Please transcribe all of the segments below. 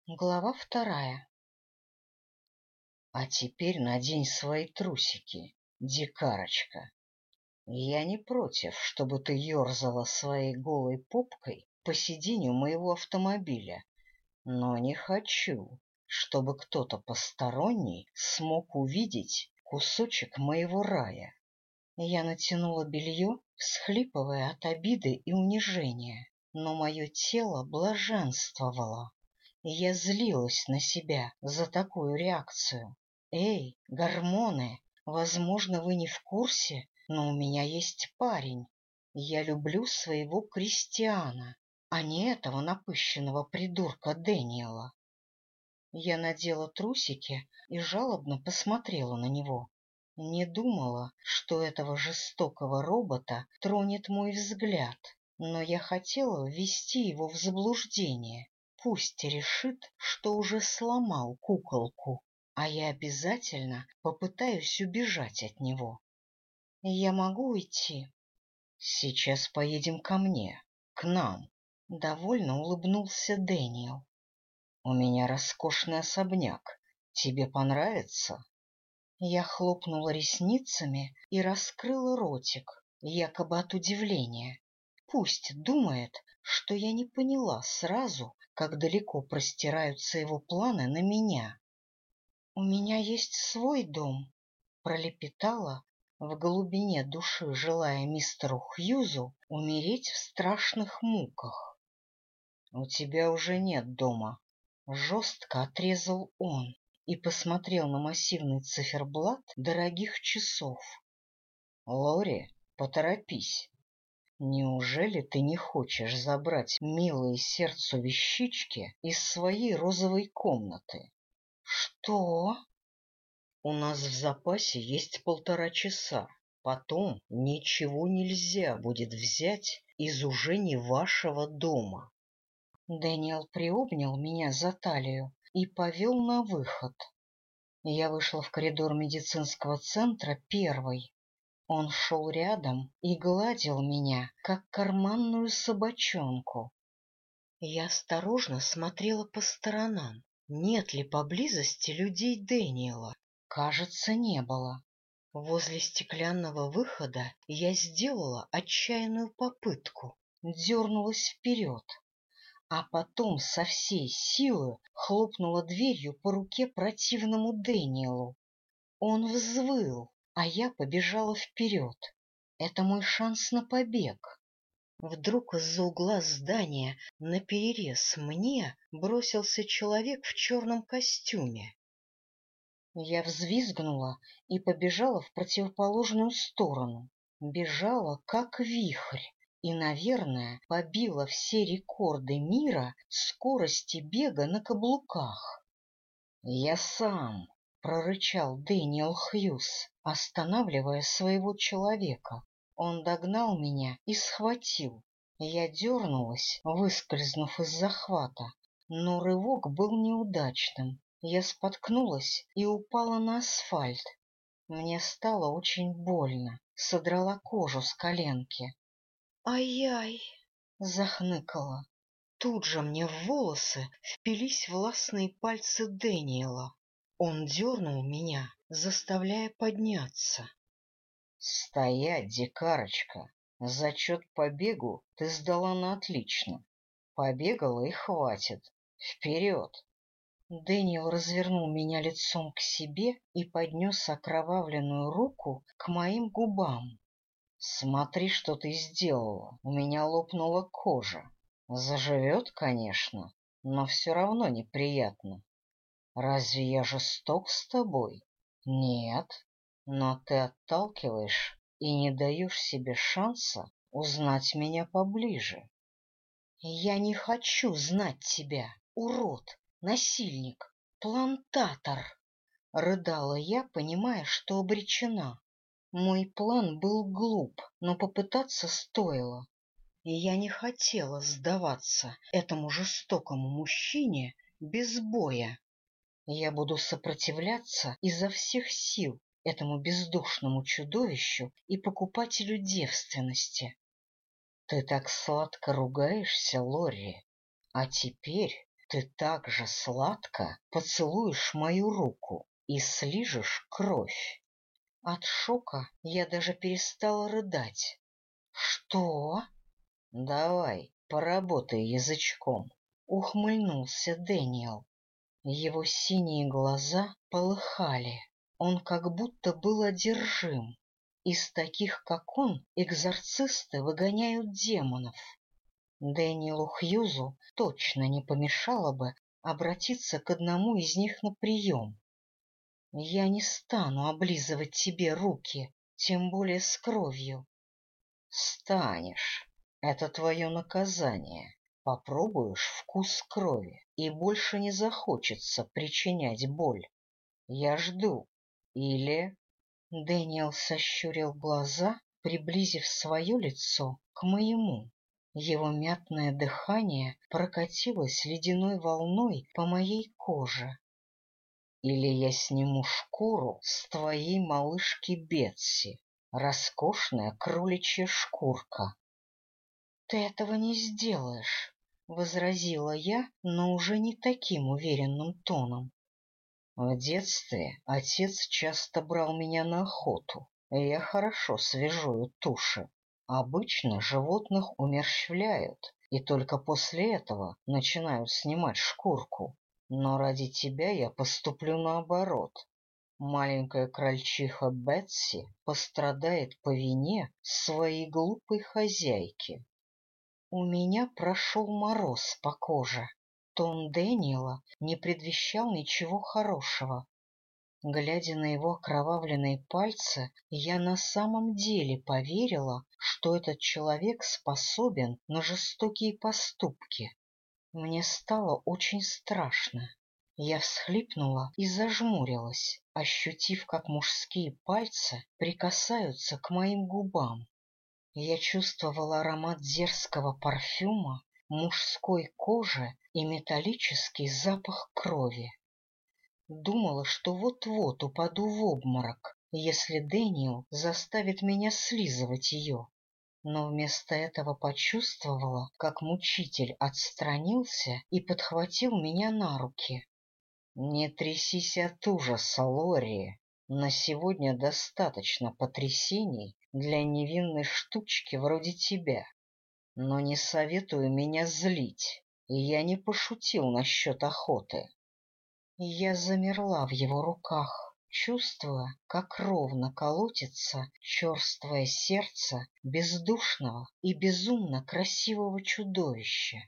Глава 2. А теперь надень свои трусики, дикарочка. Я не против, чтобы ты ерзала своей голой попкой по сиденью моего автомобиля, но не хочу, чтобы кто-то посторонний смог увидеть кусочек моего рая. Я натянула белье, всхлипывая от обиды и унижения, но мое тело блаженствовало. Я злилась на себя за такую реакцию. Эй, гормоны, возможно, вы не в курсе, но у меня есть парень. Я люблю своего Кристиана, а не этого напыщенного придурка Дэниела. Я надела трусики и жалобно посмотрела на него. Не думала, что этого жестокого робота тронет мой взгляд, но я хотела ввести его в заблуждение. Пусть решит, что уже сломал куколку, а я обязательно попытаюсь убежать от него. Я могу уйти? Сейчас поедем ко мне, к нам. Довольно улыбнулся Дэниел. У меня роскошный особняк. Тебе понравится? Я хлопнула ресницами и раскрыла ротик, якобы от удивления. Пусть думает, что я не поняла сразу, как далеко простираются его планы на меня. — У меня есть свой дом, — пролепетала, в глубине души желая мистеру Хьюзу умереть в страшных муках. — У тебя уже нет дома, — жестко отрезал он и посмотрел на массивный циферблат дорогих часов. — Лори, поторопись. Неужели ты не хочешь забрать милые сердцу вещички из своей розовой комнаты? — Что? — У нас в запасе есть 1,5 часа. Потом ничего нельзя будет взять из уже не вашего дома. Дэниел приобнял меня за талию и повел на выход. Я вышла в коридор медицинского центра первой. Он шел рядом и гладил меня, как карманную собачонку. Я осторожно смотрела по сторонам, нет ли поблизости людей Дэниела. Кажется, не было. Возле стеклянного выхода я сделала отчаянную попытку, дернулась вперед, а потом со всей силы хлопнула дверью по руке противному Дэниелу. Он взвыл, а я побежала вперед. Это мой шанс на побег. Вдруг из-за угла здания наперерез мне бросился человек в черном костюме. Я взвизгнула и побежала в противоположную сторону. Бежала, как вихрь, и, наверное, побила все рекорды мира скорости бега на каблуках. — Я сам! — прорычал Дэниел Хьюз, останавливая своего человека. Он догнал меня и схватил. Я дернулась, выскользнув из захвата, но рывок был неудачным. Я споткнулась и упала на асфальт. Мне стало очень больно, содрала кожу с коленки. «Ай-яй!» — захныкала. Тут же мне в волосы впились властные пальцы Дэниела. Он дернул меня, заставляя подняться. — Стоять, дикарочка! Зачет по бегу ты сдала на отлично. Побегала и хватит. Вперед! Дэниел развернул меня лицом к себе и поднес окровавленную руку к моим губам. — Смотри, что ты сделала. У меня лопнула кожа. Заживет, конечно, но все равно неприятно. Разве я жесток с тобой? Нет, но ты отталкиваешь и не даешь себе шанса узнать меня поближе. Я не хочу знать тебя, урод, насильник, плантатор, — рыдала я, понимая, что обречена. Мой план был глуп, но попытаться стоило. И я не хотела сдаваться этому жестокому мужчине без боя. Я буду сопротивляться изо всех сил этому бездушному чудовищу и покупателю девственности. Ты так сладко ругаешься, Лорри, а теперь Ты так же сладко поцелуешь мою руку и слижешь кровь. От шока я даже перестала рыдать. Что? Давай, поработай язычком, ухмыльнулся Дэниел. Его синие глаза полыхали. Он как будто был одержим. Из таких, как он, экзорцисты выгоняют демонов. Дэниелу Хьюзу точно не помешало бы обратиться к одному из них на прием. Я не стану облизывать тебе руки, тем более с кровью. Станешь. Это твое наказание. Попробуешь вкус крови, и больше не захочется причинять боль. Я жду. Или... Дэниел сощурил глаза, приблизив свое лицо к моему. Его мятное дыхание прокатилось ледяной волной по моей коже. Или я сниму шкуру с твоей малышки Бетси, роскошная кроличья шкурка. — Ты этого не сделаешь, — возразила я, но уже не таким уверенным тоном. В детстве отец часто брал меня на охоту, и я хорошо свежую туши. Обычно животных умерщвляют, и только после этого начинают снимать шкурку. Но ради тебя я поступлю наоборот. Маленькая крольчиха Бетси пострадает по вине своей глупой хозяйки. У меня прошел мороз по коже. Тон Дэниела не предвещал ничего хорошего. Глядя на его окровавленные пальцы, я на самом деле поверила, что этот человек способен на жестокие поступки. Мне стало очень страшно. Я всхлипнула и зажмурилась, ощутив, как мужские пальцы прикасаются к моим губам. Я чувствовала аромат дерзкого парфюма, мужской кожи и металлический запах крови. Думала, что вот-вот упаду в обморок, если Дэниел заставит меня слизывать ее. Но вместо этого почувствовала, как мучитель отстранился и подхватил меня на руки. — Не трясись от ужаса, Лори. На сегодня достаточно потрясений для невинной штучки вроде тебя. Но не советую меня злить, и я не пошутил насчет охоты. Я замерла в его руках, чувствуя, как ровно колотится черствое сердце бездушного и безумно красивого чудовища.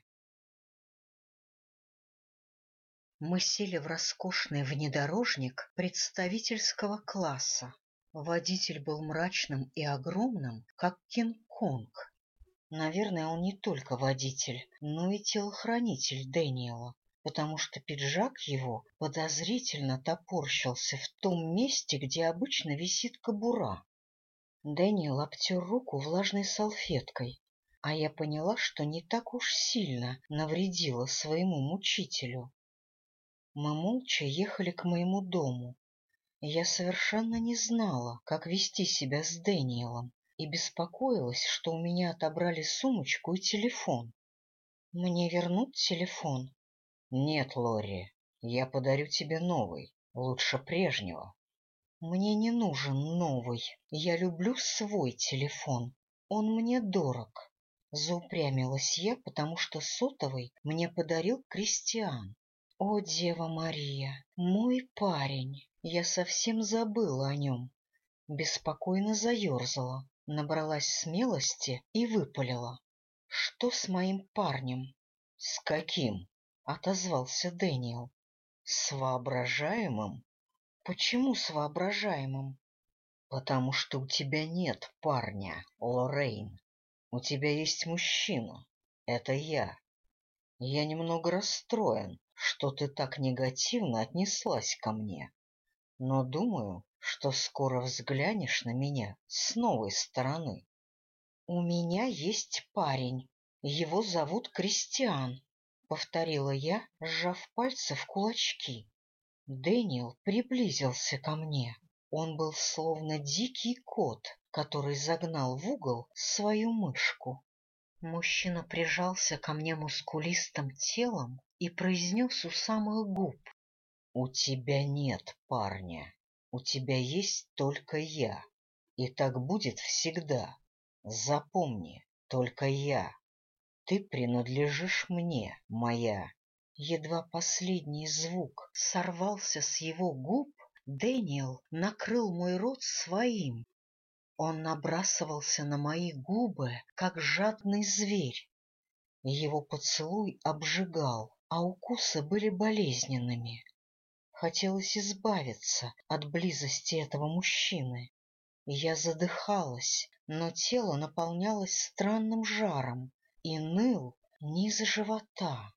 Мы сели в роскошный внедорожник представительского класса. Водитель был мрачным и огромным, как Кинг-Конг. Наверное, он не только водитель, но и телохранитель Дэниела, потому что пиджак его подозрительно топорщился в том месте, где обычно висит кобура. Дэниел обтер руку влажной салфеткой, а я поняла, что не так уж сильно навредила своему мучителю. Мы молча ехали к моему дому. Я совершенно не знала, как вести себя с Дэниелом, и беспокоилась, что у меня отобрали сумочку и телефон. Мне вернут телефон? Нет, Лори, я подарю тебе новый, лучше прежнего. Мне не нужен новый, я люблю свой телефон, он мне дорог. Заупрямилась я, потому что сотовый мне подарил Кристиан. О, Дева Мария, мой парень, я совсем забыла о нем. Беспокойно заерзала, набралась смелости и выпалила. — Что с моим парнем? — С каким? — отозвался Дэниел. — С воображаемым? — Почему с воображаемым? — Потому что у тебя нет парня, Лоррейн. У тебя есть мужчина. Это я. Я немного расстроен, что ты так негативно отнеслась ко мне, но думаю, что скоро взглянешь на меня с новой стороны. — У меня есть парень. Его зовут Кристиан, — повторила я, сжав пальцы в кулачки. Дэниел приблизился ко мне. Он был словно дикий кот, который загнал в угол свою мышку. Мужчина прижался ко мне мускулистым телом и произнес у самых губ: «У тебя нет парня, у тебя есть только я, и так будет всегда. Запомни, только я. Ты принадлежишь мне, моя». Едва последний звук сорвался с его губ, Дэниел накрыл мой рот своим. Он набрасывался на мои губы, как жадный зверь. Его поцелуй обжигал, а укусы были болезненными. Хотелось избавиться от близости этого мужчины. Я задыхалась, но тело наполнялось странным жаром и ныл низ живота.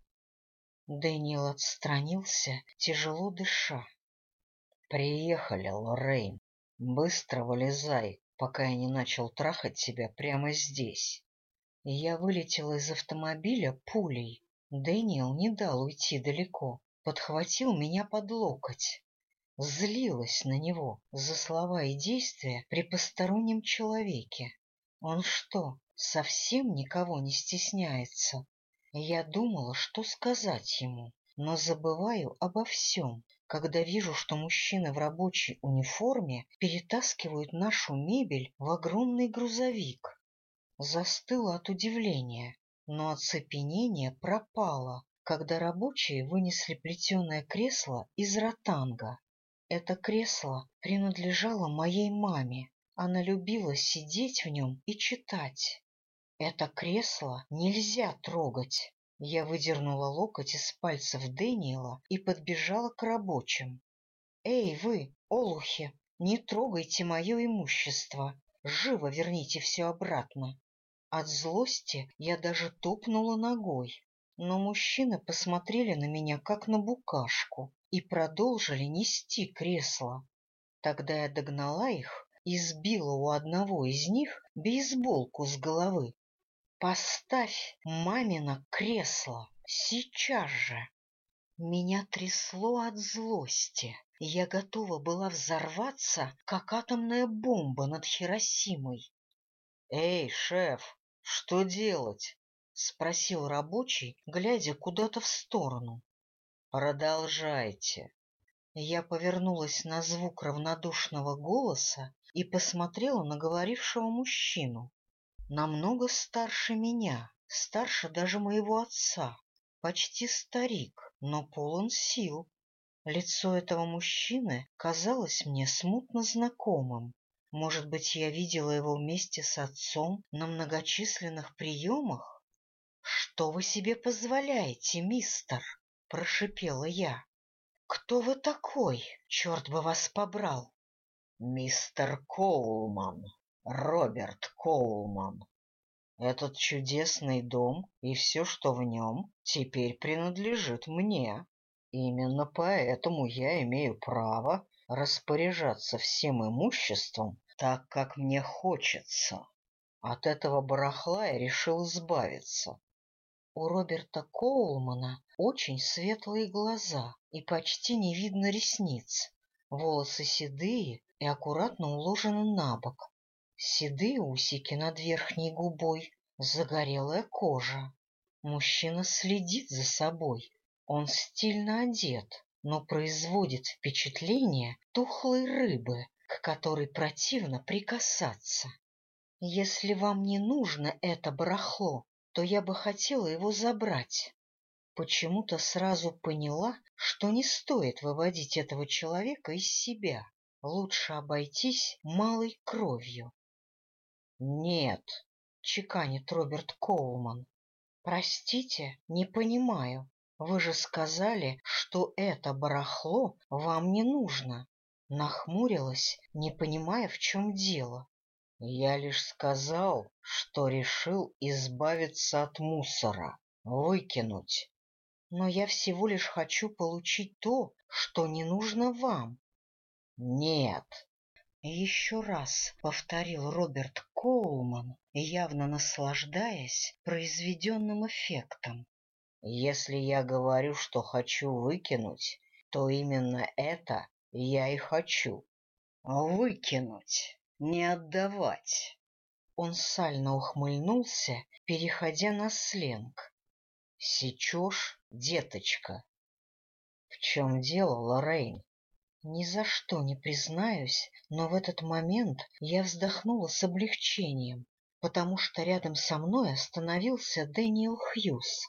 Дэниел отстранился, тяжело дыша. — Приехали, Лоррейн. Быстро вылезай, пока я не начал трахать тебя прямо здесь. Я вылетела из автомобиля пулей. Дэниел не дал уйти далеко, подхватил меня под локоть. Злилась на него за слова и действия при постороннем человеке. Он что, совсем никого не стесняется? Я думала, что сказать ему, но забываю обо всем, когда вижу, что мужчины в рабочей униформе перетаскивают нашу мебель в огромный грузовик. Застыла от удивления, но оцепенение пропало, когда рабочие вынесли плетеное кресло из ротанга. Это кресло принадлежало моей маме. Она любила сидеть в нем и читать. Это кресло нельзя трогать. Я выдернула локоть из пальцев Дэниела и подбежала к рабочим. — Эй, вы, олухи, не трогайте мое имущество. Живо верните все обратно. От злости я даже топнула ногой, но мужчины посмотрели на меня, как на букашку, и продолжили нести кресло. Тогда я догнала их и сбила у одного из них бейсболку с головы. «Поставь мамино кресло! Сейчас же!» Меня трясло от злости. Я готова была взорваться, как атомная бомба над Хиросимой. «Эй, шеф, что делать?» — спросил рабочий, глядя куда-то в сторону. «Продолжайте». Я повернулась на звук равнодушного голоса и посмотрела на говорившего мужчину. Намного старше меня, старше даже моего отца, почти старик, но полон сил. Лицо этого мужчины казалось мне смутно знакомым. Может быть, я видела его вместе с отцом на многочисленных приемах? — Что вы себе позволяете, мистер? — прошипела я. — Кто вы такой? Черт бы вас побрал! — Мистер Коулман, Роберт Коулман. Этот чудесный дом и все, что в нем, теперь принадлежит мне. Именно поэтому я имею право распоряжаться всем имуществом так, как мне хочется. От этого барахла я решил избавиться. У Роберта Коулмана очень светлые глаза и почти не видно ресниц. Волосы седые и аккуратно уложены на бок. Седые усики над верхней губой, загорелая кожа. Мужчина следит за собой. Он стильно одет, но производит впечатление тухлой рыбы, к которой противно прикасаться. Если вам не нужно это барахло, то я бы хотела его забрать. Почему-то сразу поняла, что не стоит выводить этого человека из себя. Лучше обойтись малой кровью. — Нет, — чеканит Роберт Коулман. — Простите, не понимаю. Вы же сказали, что это барахло вам не нужно. Нахмурилась, не понимая, в чем дело. Я лишь сказал, что решил избавиться от мусора, выкинуть. Но я всего лишь хочу получить то, что не нужно вам. Нет. Еще раз повторил Роберт Коулман, явно наслаждаясь произведенным эффектом. Если я говорю, что хочу выкинуть, то именно это я и хочу. Выкинуть, не отдавать. Он сально ухмыльнулся, переходя на сленг. Сечешь, деточка? В чем дело, Лоррейн? Ни за что не признаюсь, но в этот момент я вздохнула с облегчением, потому что рядом со мной остановился Дэниел Хьюз.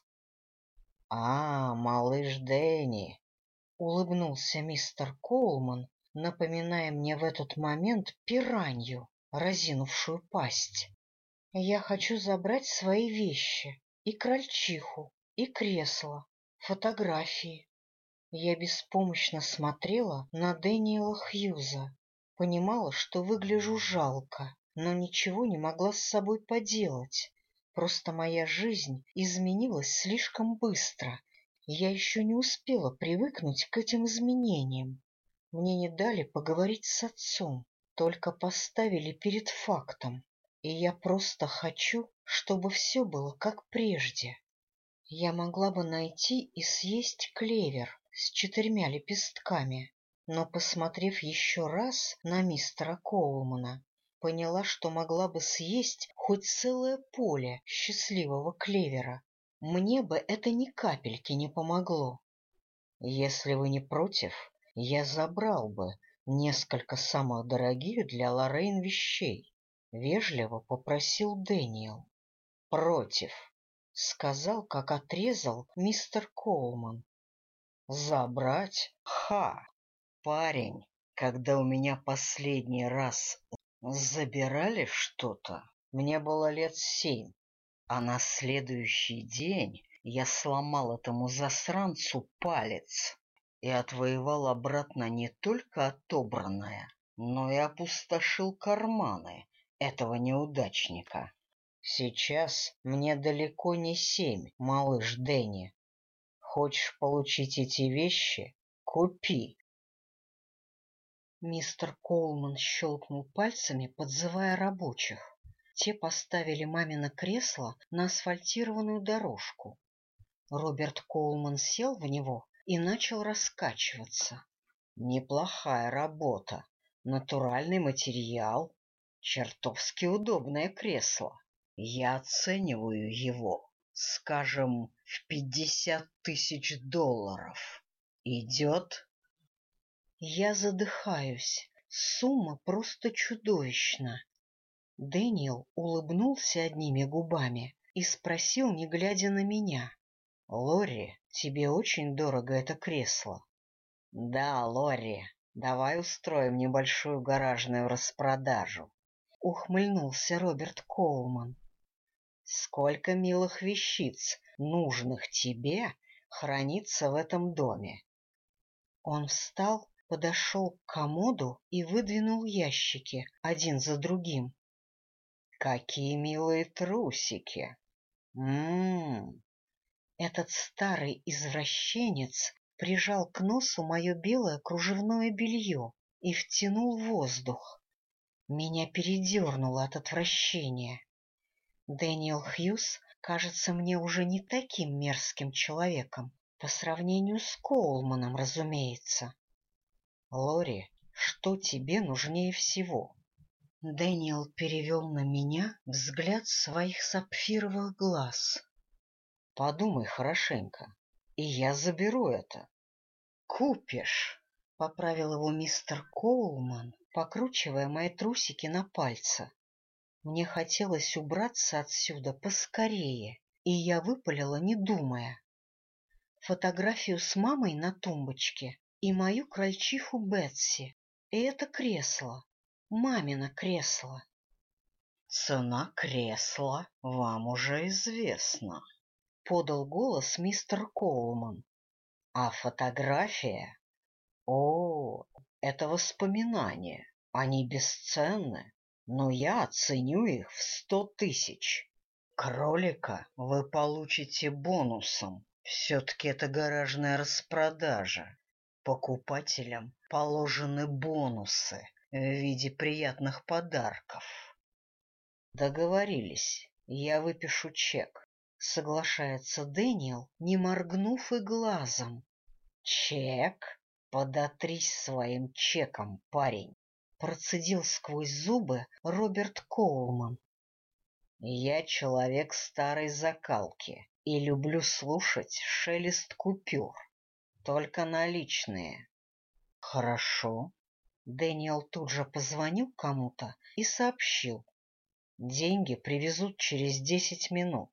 — А, малыш Дэнни! — улыбнулся мистер Коулман, напоминая мне в этот момент пиранью, разинувшую пасть. — Я хочу забрать свои вещи, и крольчиху, и кресло, фотографии. Я беспомощно смотрела на Дэниела Хьюза, понимала, что выгляжу жалко, но ничего не могла с собой поделать. Просто моя жизнь изменилась слишком быстро, и я еще не успела привыкнуть к этим изменениям. Мне не дали поговорить с отцом, только поставили перед фактом, и я просто хочу, чтобы все было как прежде. Я могла бы найти и съесть клевер с 4 лепестками, но, посмотрев еще раз на мистера Коулмана, поняла, что могла бы съесть хоть целое поле счастливого клевера. Мне бы это ни капельки не помогло. Если вы не против, я забрал бы несколько самых дорогих для Лоррейн вещей, — вежливо попросил Дэниел. — Против, — сказал, как отрезал мистер Коулман. — Забрать? Ха! Парень, когда у меня последний раз забирали что-то, мне было лет 7, а на следующий день я сломал этому засранцу палец и отвоевал обратно не только отобранное, но и опустошил карманы этого неудачника. Сейчас мне далеко не 7, малыш Дэнни. Хочешь получить эти вещи? Купи. Мистер Коулман щелкнул пальцами, подзывая рабочих. Те поставили мамино кресло на асфальтированную дорожку. Роберт Коулман сел в него и начал раскачиваться. Неплохая работа, натуральный материал, чертовски удобное кресло. Я оцениваю его, скажем, в $50 000. Идет? Я задыхаюсь. Сумма просто чудовищна. Дэниел улыбнулся одними губами и спросил, не глядя на меня. — Лорри, тебе очень дорого это кресло? — Да, Лорри, давай устроим небольшую гаражную распродажу. — ухмыльнулся Роберт Коулман. — Сколько милых вещиц, нужных тебе, хранится в этом доме? Он встал, подошел к комоду и выдвинул ящики один за другим. — Какие милые трусики! Этот старый извращенец прижал к носу мое белое кружевное белье и втянул воздух. Меня передернуло от отвращения. Дэниел Хьюз кажется мне уже не таким мерзким человеком, по сравнению с Коулманом, разумеется. — Лорри, что тебе нужнее всего? Дэниел перевел на меня взгляд своих сапфировых глаз. — Подумай хорошенько, и я заберу это. — Купишь, — поправил его мистер Коулман, покручивая мои трусики на пальце. Мне хотелось убраться отсюда поскорее, и я выпалила, не думая. Фотографию с мамой на тумбочке и мою крольчиху Бетси, и это кресло, мамино кресло. — Цена кресла вам уже известна, — подал голос мистер Коулман. — А фотография? О, это воспоминания, они бесценны, но я оценю их в 100 000. Кролика вы получите бонусом. Все-таки это гаражная распродажа. Покупателям положены бонусы в виде приятных подарков. Договорились, я выпишу чек. Соглашается Дэниел, не моргнув и глазом. Чек? Подотрись своим чеком, парень. Процедил сквозь зубы Роберт Коулман. Я человек старой закалки и люблю слушать шелест купюр, только наличные. Хорошо. Дэниел тут же позвонил кому-то и сообщил. Деньги привезут через 10 минут.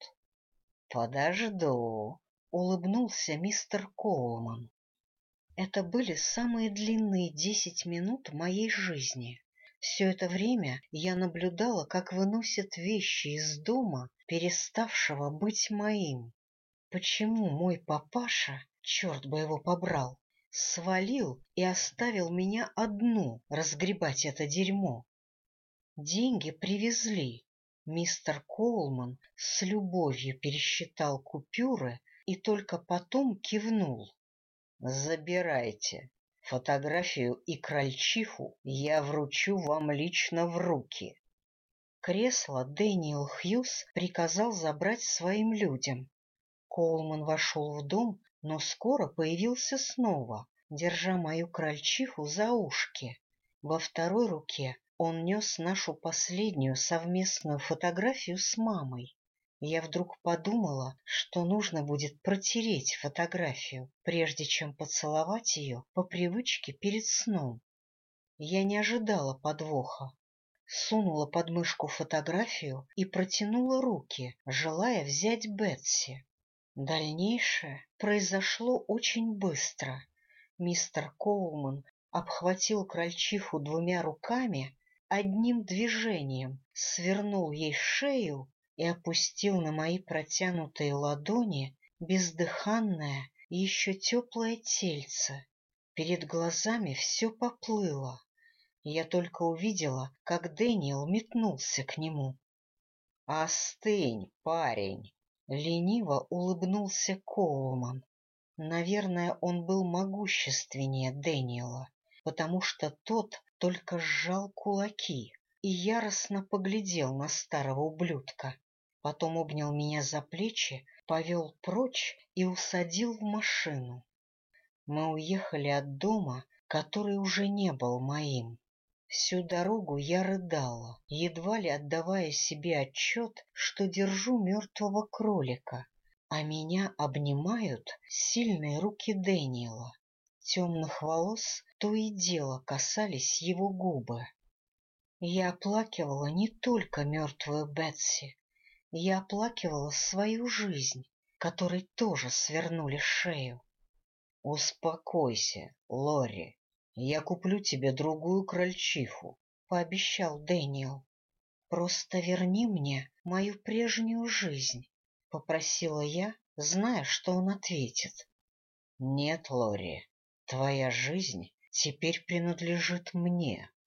Подожду, улыбнулся мистер Коулман. Это были самые длинные 10 минут моей жизни. Все это время я наблюдала, как выносят вещи из дома, переставшего быть моим. Почему мой папаша, черт бы его побрал, свалил и оставил меня одну разгребать это дерьмо? Деньги привезли. Мистер Коулман с любовью пересчитал купюры и только потом кивнул. Забирайте. Фотографию и крольчиху я вручу вам лично в руки. Кресло Дэниел Хьюз приказал забрать своим людям. Коулман вошел в дом, но скоро появился снова, держа мою крольчиху за ушки. Во второй руке он нес нашу последнюю совместную фотографию с мамой. Я вдруг подумала, что нужно будет протереть фотографию, прежде чем поцеловать ее по привычке перед сном. Я не ожидала подвоха. Сунула под мышку фотографию и протянула руки, желая взять Бетси. Дальнейшее произошло очень быстро. Мистер Коулман обхватил крольчиху двумя руками, одним движением свернул ей шею и опустил на мои протянутые ладони бездыханное и еще теплое тельце. Перед глазами все поплыло. Я только увидела, как Дэниел метнулся к нему. — Остынь, парень! — лениво улыбнулся Коулман. Наверное, он был могущественнее Дэниела, потому что тот только сжал кулаки и яростно поглядел на старого ублюдка. Потом обнял меня за плечи, повел прочь и усадил в машину. Мы уехали от дома, который уже не был моим. Всю дорогу я рыдала, едва ли отдавая себе отчет, что держу мертвого кролика, а меня обнимают сильные руки Дэниела. Темных волос то и дело касались его губы. Я оплакивала не только мертвую Бетси, я оплакивала свою жизнь, которой тоже свернули шею. — Успокойся, Лори. Я куплю тебе другую крольчиху, — пообещал Дэниел. — Просто верни мне мою прежнюю жизнь, — попросила я, зная, что он ответит. — Нет, Лори, твоя жизнь теперь принадлежит мне.